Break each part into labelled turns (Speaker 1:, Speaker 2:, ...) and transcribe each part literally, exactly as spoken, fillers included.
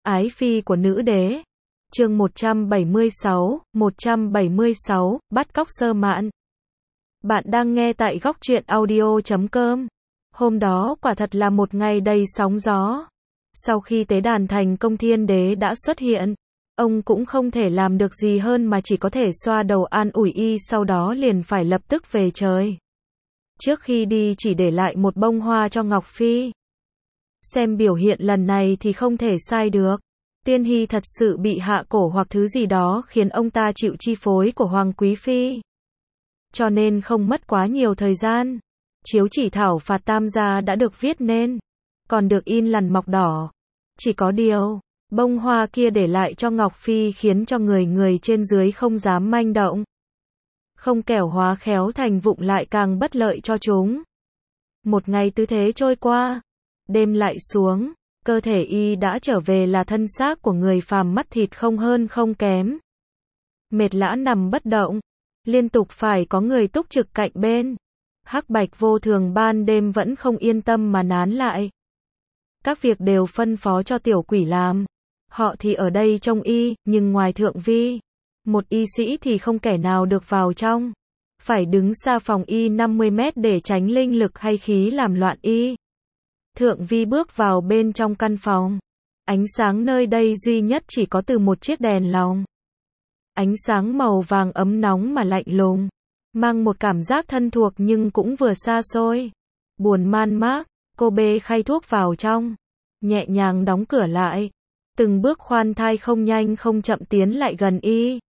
Speaker 1: Ái phi của nữ đế. Chương một trăm bảy mươi sáu, một trăm bảy mươi sáu, bắt cóc Sơ Mạn. Bạn đang nghe tại góc truyện audio chấm com. Hôm đó quả thật là một ngày đầy sóng gió. Sau khi tế đàn thành công thiên đế đã xuất hiện, ông cũng không thể làm được gì hơn mà chỉ có thể xoa đầu an ủi y, sau đó liền phải lập tức về trời. Trước khi đi chỉ để lại một bông hoa cho Ngọc Phi. Xem biểu hiện lần này thì không thể sai được. Tiên Hy thật sự bị hạ cổ hoặc thứ gì đó khiến ông ta chịu chi phối của Hoàng Quý Phi. Cho nên không mất quá nhiều thời gian. Chiếu chỉ thảo phạt tam gia đã được viết nên, còn được in lằn mọc đỏ. Chỉ có điều, bông hoa kia để lại cho Ngọc Phi khiến cho người người trên dưới không dám manh động. Không kẻo hóa khéo thành vụng lại càng bất lợi cho chúng. Một ngày tư thế trôi qua, đêm lại xuống, cơ thể y đã trở về là thân xác của người phàm, mắt thịt không hơn không kém. Mệt lã nằm bất động, liên tục phải có người túc trực cạnh bên. Hắc Bạch vô thường ban đêm vẫn không yên tâm mà nán lại. Các việc đều phân phó cho tiểu quỷ làm. Họ thì ở đây trông y, nhưng ngoài thượng vi, một y sĩ thì không kẻ nào được vào trong. Phải đứng xa phòng y năm mươi mét để tránh linh lực hay khí làm loạn y. Thượng vi bước vào bên trong căn phòng. Ánh sáng nơi đây duy nhất chỉ có từ một chiếc đèn lồng. Ánh sáng màu vàng ấm nóng mà lạnh lùng, mang một cảm giác thân thuộc nhưng cũng vừa xa xôi. Buồn man mác, cô bê khay thuốc vào trong, nhẹ nhàng đóng cửa lại. Từng bước khoan thai không nhanh không chậm tiến lại gần y.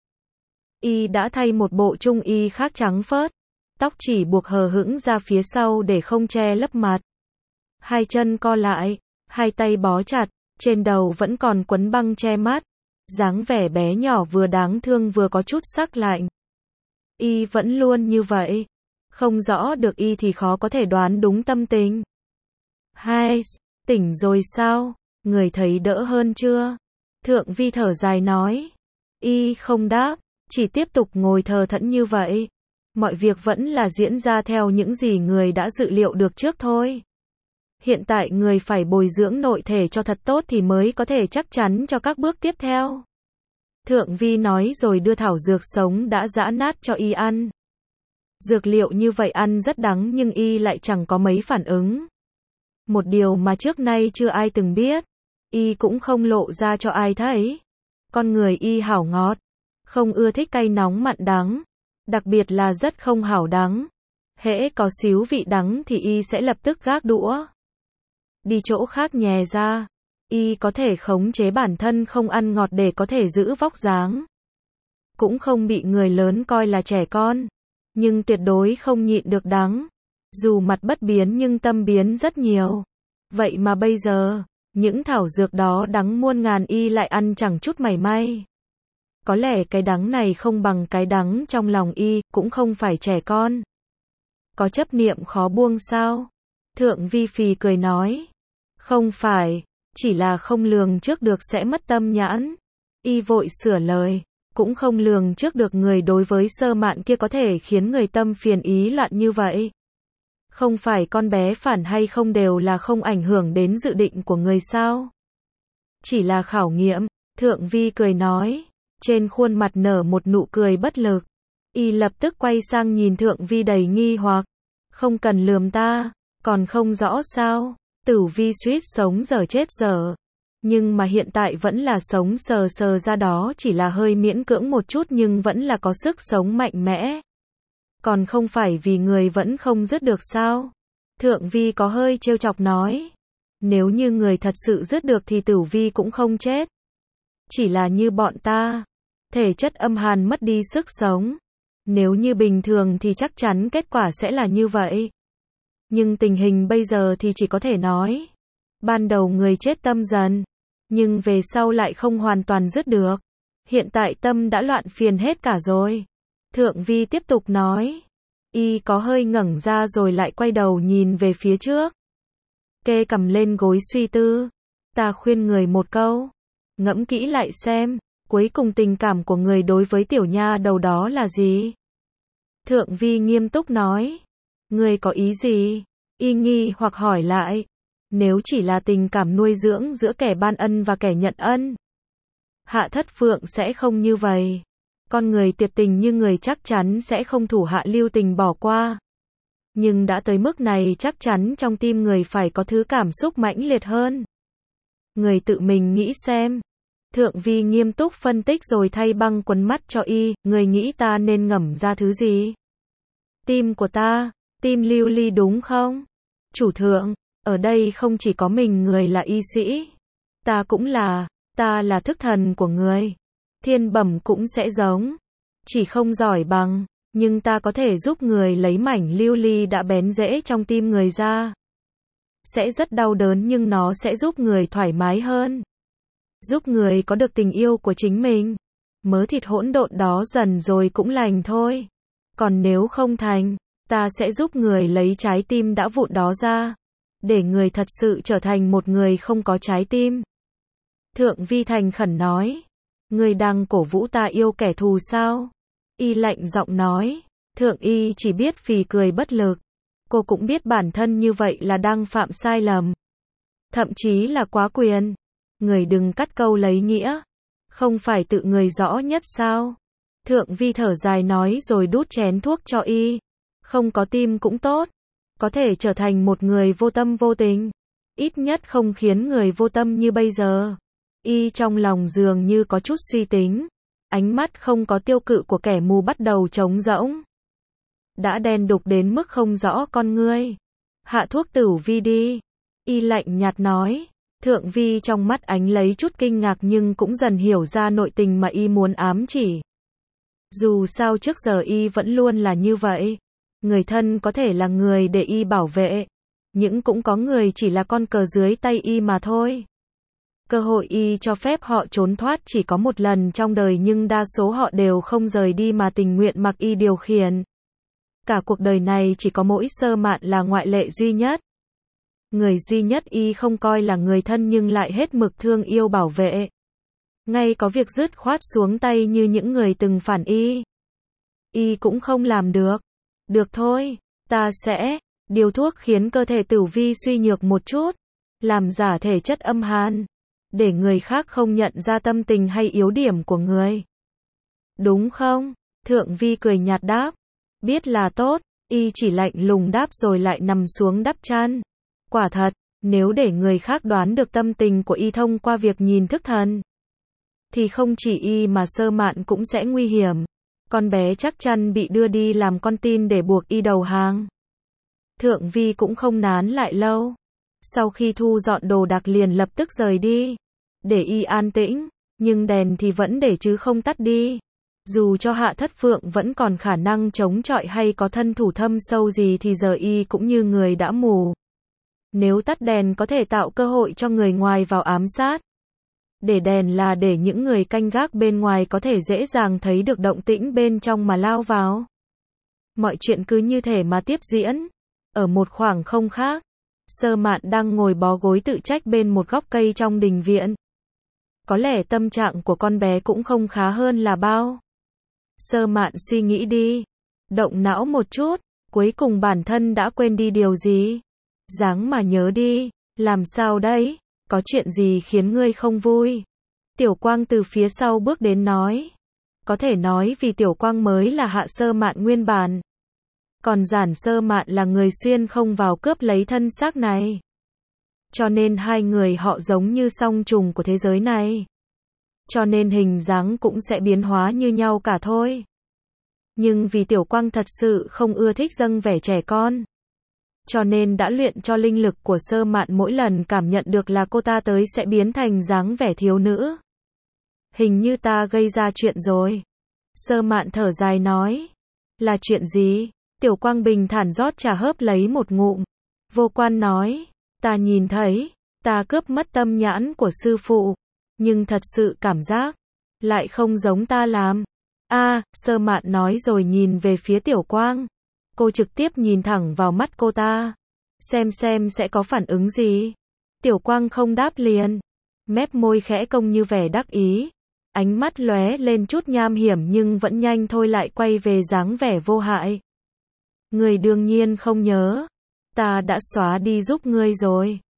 Speaker 1: Y đã thay một bộ trung y khác trắng phớt, tóc chỉ buộc hờ hững ra phía sau để không che lấp mặt. Hai chân co lại, hai tay bó chặt, trên đầu vẫn còn quấn băng che mắt. Dáng vẻ bé nhỏ vừa đáng thương vừa có chút sắc lạnh. Y vẫn luôn như vậy. Không rõ được y thì khó có thể đoán đúng tâm tình. Hai, tỉnh rồi sao? Người thấy đỡ hơn chưa? Thượng vi thở dài nói. Y không đáp, chỉ tiếp tục ngồi thờ thẫn như vậy. Mọi việc vẫn là diễn ra theo những gì người đã dự liệu được trước thôi. Hiện tại người phải bồi dưỡng nội thể cho thật tốt thì mới có thể chắc chắn cho các bước tiếp theo. Thượng vi nói rồi đưa thảo dược sống đã giã nát cho y ăn. Dược liệu như vậy ăn rất đắng nhưng y lại chẳng có mấy phản ứng. Một điều mà trước nay chưa ai từng biết. Y cũng không lộ ra cho ai thấy. Con người y hảo ngọt, không ưa thích cay nóng mặn đắng. Đặc biệt là rất không hảo đắng. Hễ có xíu vị đắng thì y sẽ lập tức gác đũa. Đi chỗ khác nhè ra. Y có thể khống chế bản thân không ăn ngọt để có thể giữ vóc dáng. Cũng không bị người lớn coi là trẻ con. Nhưng tuyệt đối không nhịn được đắng. Dù mặt bất biến nhưng tâm biến rất nhiều. Vậy mà bây giờ, những thảo dược đó đắng muôn ngàn y lại ăn chẳng chút mảy may. Có lẽ cái đắng này không bằng cái đắng trong lòng y, cũng không phải trẻ con. Có chấp niệm khó buông sao? Thượng vi phì cười nói. Không phải, chỉ là không lường trước được sẽ mất tâm nhãn. Y vội sửa lời, cũng không lường trước được người đối với Sơ Mạn kia có thể khiến người tâm phiền ý loạn như vậy. Không phải con bé phản hay không đều là không ảnh hưởng đến dự định của người sao? Chỉ là khảo nghiệm, Thượng vi cười nói. Trên khuôn mặt nở một nụ cười bất lực. Y lập tức quay sang nhìn Thượng vi đầy nghi hoặc. Không cần lườm ta, còn không rõ sao? Tử vi suýt sống dở chết dở. Nhưng mà hiện tại vẫn là sống sờ sờ ra, đó chỉ là hơi miễn cưỡng một chút nhưng vẫn là có sức sống mạnh mẽ. Còn không phải vì người vẫn không dứt được sao? Thượng vi có hơi trêu chọc nói. Nếu như người thật sự dứt được thì Tử vi cũng không chết. Chỉ là như bọn ta, thể chất âm hàn mất đi sức sống. Nếu như bình thường thì chắc chắn kết quả sẽ là như vậy. Nhưng tình hình bây giờ thì chỉ có thể nói. Ban đầu người chết tâm dần. Nhưng về sau lại không hoàn toàn dứt được. Hiện tại tâm đã loạn phiền hết cả rồi. Thượng vi tiếp tục nói. Y có hơi ngẩng ra rồi lại quay đầu nhìn về phía trước. Kê cằm lên gối suy tư. Ta khuyên người một câu. Ngẫm kỹ lại xem. Cuối cùng tình cảm của người đối với tiểu nha đầu đó là gì? Thượng vi nghiêm túc nói. Người có ý gì? Y nghi hoặc hỏi lại. Nếu chỉ là tình cảm nuôi dưỡng giữa kẻ ban ân và kẻ nhận ân, Hạ Thất Phượng sẽ không như vậy. Con người tuyệt tình như người chắc chắn sẽ không thủ hạ lưu tình bỏ qua. Nhưng đã tới mức này chắc chắn trong tim người phải có thứ cảm xúc mãnh liệt hơn. Người tự mình nghĩ xem. Thượng Vi nghiêm túc phân tích rồi thay băng quấn mắt cho y, người nghĩ ta nên ngẫm ra thứ gì? Tim của ta, tim Lưu Ly đúng không? Chủ thượng, ở đây không chỉ có mình người là y sĩ. Ta cũng là, ta là thức thần của người. Thiên bẩm cũng sẽ giống. Chỉ không giỏi bằng, nhưng ta có thể giúp người lấy mảnh lưu ly đã bén rễ trong tim người ra. Sẽ rất đau đớn nhưng nó sẽ giúp người thoải mái hơn. Giúp người có được tình yêu của chính mình. Mớ thịt hỗn độn đó dần rồi cũng lành thôi. Còn nếu không thành, ta sẽ giúp người lấy trái tim đã vụn đó ra. Để người thật sự trở thành một người không có trái tim. Thượng Vi thành khẩn nói. Người đang cổ vũ ta yêu kẻ thù sao? Y lạnh giọng nói. Thượng Y chỉ biết phì cười bất lực. Cô cũng biết bản thân như vậy là đang phạm sai lầm. Thậm chí là quá quyền. Người đừng cắt câu lấy nghĩa. Không phải tự người rõ nhất sao? Thượng Vi thở dài nói rồi đút chén thuốc cho y. Không có tim cũng tốt. Có thể trở thành một người vô tâm vô tình. Ít nhất không khiến người vô tâm như bây giờ. Y trong lòng dường như có chút suy tính. Ánh mắt không có tiêu cự của kẻ mù bắt đầu trống rỗng. Đã đen đục đến mức không rõ con ngươi. Hạ thuốc Tử Vi đi. Y lạnh nhạt nói. Thượng Vi trong mắt ánh lấy chút kinh ngạc nhưng cũng dần hiểu ra nội tình mà y muốn ám chỉ. Dù sao trước giờ y vẫn luôn là như vậy. Người thân có thể là người để y bảo vệ. Nhưng cũng có người chỉ là con cờ dưới tay y mà thôi. Cơ hội y cho phép họ trốn thoát chỉ có một lần trong đời nhưng đa số họ đều không rời đi mà tình nguyện mặc y điều khiển. Cả cuộc đời này chỉ có mỗi Sơ Mạn là ngoại lệ duy nhất. Người duy nhất y không coi là người thân nhưng lại hết mực thương yêu bảo vệ. Ngay có việc dứt khoát xuống tay như những người từng phản y. Y cũng không làm được. Được thôi, ta sẽ điều thuốc khiến cơ thể Tử Vi suy nhược một chút. Làm giả thể chất âm hàn. Để người khác không nhận ra tâm tình hay yếu điểm của người. Đúng không? Thượng Vi cười nhạt đáp. Biết là tốt, y chỉ lạnh lùng đáp rồi lại nằm xuống đắp chăn. Quả thật, nếu để người khác đoán được tâm tình của y thông qua việc nhìn thức thần, thì không chỉ y mà Sơ Mạn cũng sẽ nguy hiểm. Con bé chắc chắn bị đưa đi làm con tin để buộc y đầu hàng. Thượng Vi cũng không nán lại lâu. Sau khi thu dọn đồ đạc liền lập tức rời đi. Để y an tĩnh, nhưng đèn thì vẫn để chứ không tắt đi. Dù cho Hạ Thất Phượng vẫn còn khả năng chống chọi hay có thân thủ thâm sâu gì thì giờ y cũng như người đã mù. Nếu tắt đèn có thể tạo cơ hội cho người ngoài vào ám sát. Để đèn là để những người canh gác bên ngoài có thể dễ dàng thấy được động tĩnh bên trong mà lao vào. Mọi chuyện cứ như thể mà tiếp diễn. Ở một khoảng không khác, Sơ Mạn đang ngồi bó gối tự trách bên một góc cây trong đình viện. Có lẽ tâm trạng của con bé cũng không khá hơn là bao. Sơ Mạn suy nghĩ đi. Động não một chút, cuối cùng bản thân đã quên đi điều gì. Ráng mà nhớ đi, làm sao đấy, có chuyện gì khiến ngươi không vui? Tiểu Quang từ phía sau bước đến nói. Có thể nói vì Tiểu Quang mới là Hạ Sơ Mạn nguyên bản. Còn Giản Sơ Mạn là người xuyên không vào cướp lấy thân xác này. Cho nên hai người họ giống như song trùng của thế giới này. Cho nên hình dáng cũng sẽ biến hóa như nhau cả thôi. Nhưng vì Tiểu Quang thật sự không ưa thích dâng vẻ trẻ con. Cho nên đã luyện cho linh lực của Sơ Mạn mỗi lần cảm nhận được là cô ta tới sẽ biến thành dáng vẻ thiếu nữ. Hình như ta gây ra chuyện rồi. Sơ Mạn thở dài nói. Là chuyện gì? Tiểu Quang bình thản rót trà hớp lấy một ngụm. Vô Quan nói. Ta nhìn thấy, ta cướp mất tâm nhãn của sư phụ. Nhưng thật sự cảm giác lại không giống ta làm. A, à, Sơ Mạn nói rồi nhìn về phía Tiểu Quang. Cô trực tiếp nhìn thẳng vào mắt cô ta. Xem xem sẽ có phản ứng gì. Tiểu Quang không đáp liền. Mép môi khẽ cong như vẻ đắc ý. Ánh mắt lóe lên chút nham hiểm nhưng vẫn nhanh thôi lại quay về dáng vẻ vô hại. Ngươi đương nhiên không nhớ. Ta đã xóa đi giúp ngươi rồi.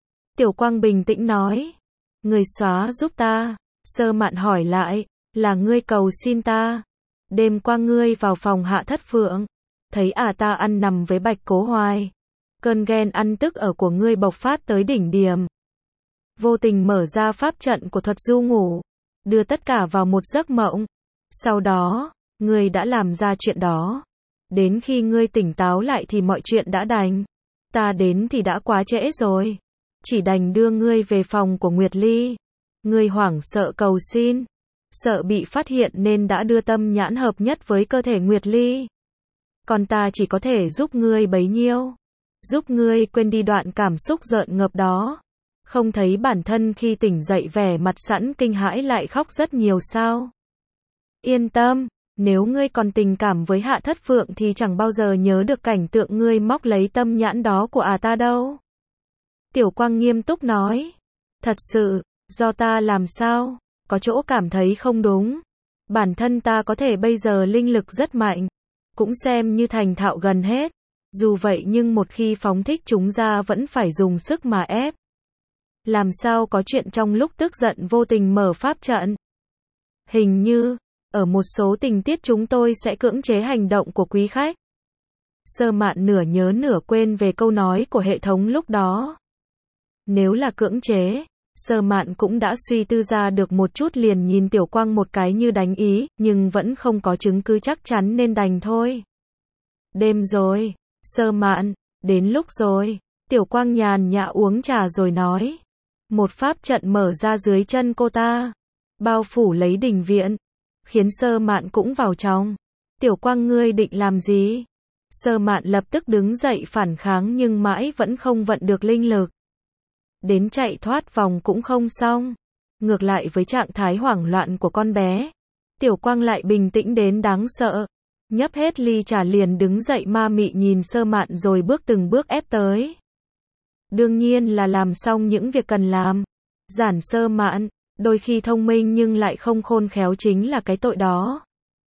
Speaker 1: Tiểu Quang bình tĩnh nói. Người xóa giúp ta. Sơ Mạn hỏi lại. Là ngươi cầu xin ta. Đêm qua ngươi vào phòng Hạ Thất Phượng. Thấy à ta ăn nằm với Bạch Cố Hoài. Cơn ghen ăn tức ở của ngươi bộc phát tới đỉnh điểm. Vô tình mở ra pháp trận của thuật du ngủ. Đưa tất cả vào một giấc mộng. Sau đó, ngươi đã làm ra chuyện đó. Đến khi ngươi tỉnh táo lại thì mọi chuyện đã đành. Ta đến thì đã quá trễ rồi. Chỉ đành đưa ngươi về phòng của Nguyệt Ly. Ngươi hoảng sợ cầu xin. Sợ bị phát hiện nên đã đưa tâm nhãn hợp nhất với cơ thể Nguyệt Ly. Còn ta chỉ có thể giúp ngươi bấy nhiêu. Giúp ngươi quên đi đoạn cảm xúc rợn ngợp đó. Không thấy bản thân khi tỉnh dậy vẻ mặt sẵn kinh hãi lại khóc rất nhiều sao? Yên tâm, nếu ngươi còn tình cảm với Hạ Thất Phượng thì chẳng bao giờ nhớ được cảnh tượng ngươi móc lấy tâm nhãn đó của à ta đâu. Tiểu Quang nghiêm túc nói. Thật sự, do ta làm sao? Có chỗ cảm thấy không đúng. Bản thân ta có thể bây giờ linh lực rất mạnh. Cũng xem như thành thạo gần hết. Dù vậy nhưng một khi phóng thích chúng ra vẫn phải dùng sức mà ép. Làm sao có chuyện trong lúc tức giận vô tình mở pháp trận? Hình như, ở một số tình tiết chúng tôi sẽ cưỡng chế hành động của quý khách. Sơ Mạn nửa nhớ nửa quên về câu nói của hệ thống lúc đó. Nếu là cưỡng chế, Sơ Mạn cũng đã suy tư ra được một chút, liền nhìn Tiểu Quang một cái như đánh ý, nhưng vẫn không có chứng cứ chắc chắn nên đành thôi. Đêm rồi, Sơ Mạn, đến lúc rồi. Tiểu Quang nhàn nhã uống trà rồi nói. Một pháp trận mở ra dưới chân cô ta, bao phủ lấy đình viện, khiến Sơ Mạn cũng vào trong. Tiểu Quang, ngươi định làm gì? Sơ Mạn lập tức đứng dậy phản kháng nhưng mãi vẫn không vận được linh lực. Đến chạy thoát vòng cũng không xong. Ngược lại với trạng thái hoảng loạn của con bé, Tiểu Quang lại bình tĩnh đến đáng sợ. Nhấp hết ly trà liền đứng dậy ma mị nhìn Sơ Mạn rồi bước từng bước ép tới. Đương nhiên là làm xong những việc cần làm. Giản Sơ Mạn, đôi khi thông minh nhưng lại không khôn khéo chính là cái tội đó.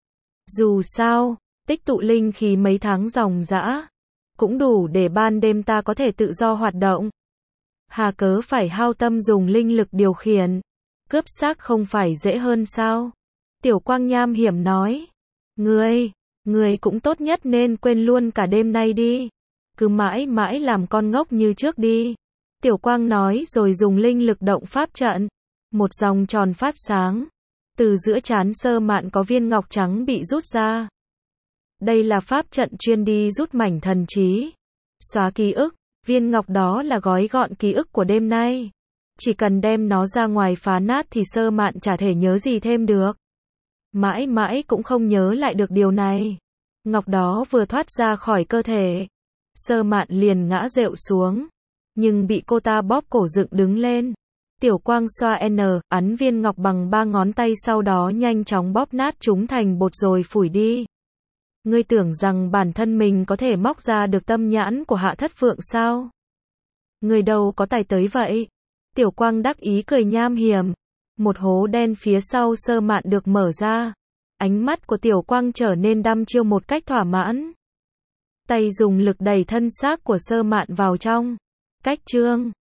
Speaker 1: Dù sao, tích tụ linh khí mấy tháng ròng rã, cũng đủ để ban đêm ta có thể tự do hoạt động. Hà cớ phải hao tâm dùng linh lực điều khiển. Cướp xác không phải dễ hơn sao? Tiểu Quang nham hiểm nói. Ngươi, ngươi cũng tốt nhất nên quên luôn cả đêm nay đi. Cứ mãi mãi làm con ngốc như trước đi. Tiểu Quang nói rồi dùng linh lực động pháp trận. Một dòng tròn phát sáng. Từ giữa trán Sơ Mạn có viên ngọc trắng bị rút ra. Đây là pháp trận chuyên đi rút mảnh thần trí. Xóa ký ức. Viên ngọc đó là gói gọn ký ức của đêm nay. Chỉ cần đem nó ra ngoài phá nát thì Sơ Mạn chả thể nhớ gì thêm được. Mãi mãi cũng không nhớ lại được điều này. Ngọc đó vừa thoát ra khỏi cơ thể, Sơ Mạn liền ngã rệu xuống. Nhưng bị cô ta bóp cổ dựng đứng lên. Tiểu Quang xoa N, ấn viên ngọc bằng ba ngón tay sau đó nhanh chóng bóp nát chúng thành bột rồi phủi đi. Ngươi tưởng rằng bản thân mình có thể móc ra được tâm nhãn của Hạ Thất Phượng sao? Ngươi đâu có tài tới vậy? Tiểu Quang đắc ý cười nham hiểm. Một hố đen phía sau Sơ Mạn được mở ra. Ánh mắt của Tiểu Quang trở nên đăm chiêu một cách thỏa mãn. Tay dùng lực đẩy thân xác của Sơ Mạn vào trong. Cách chương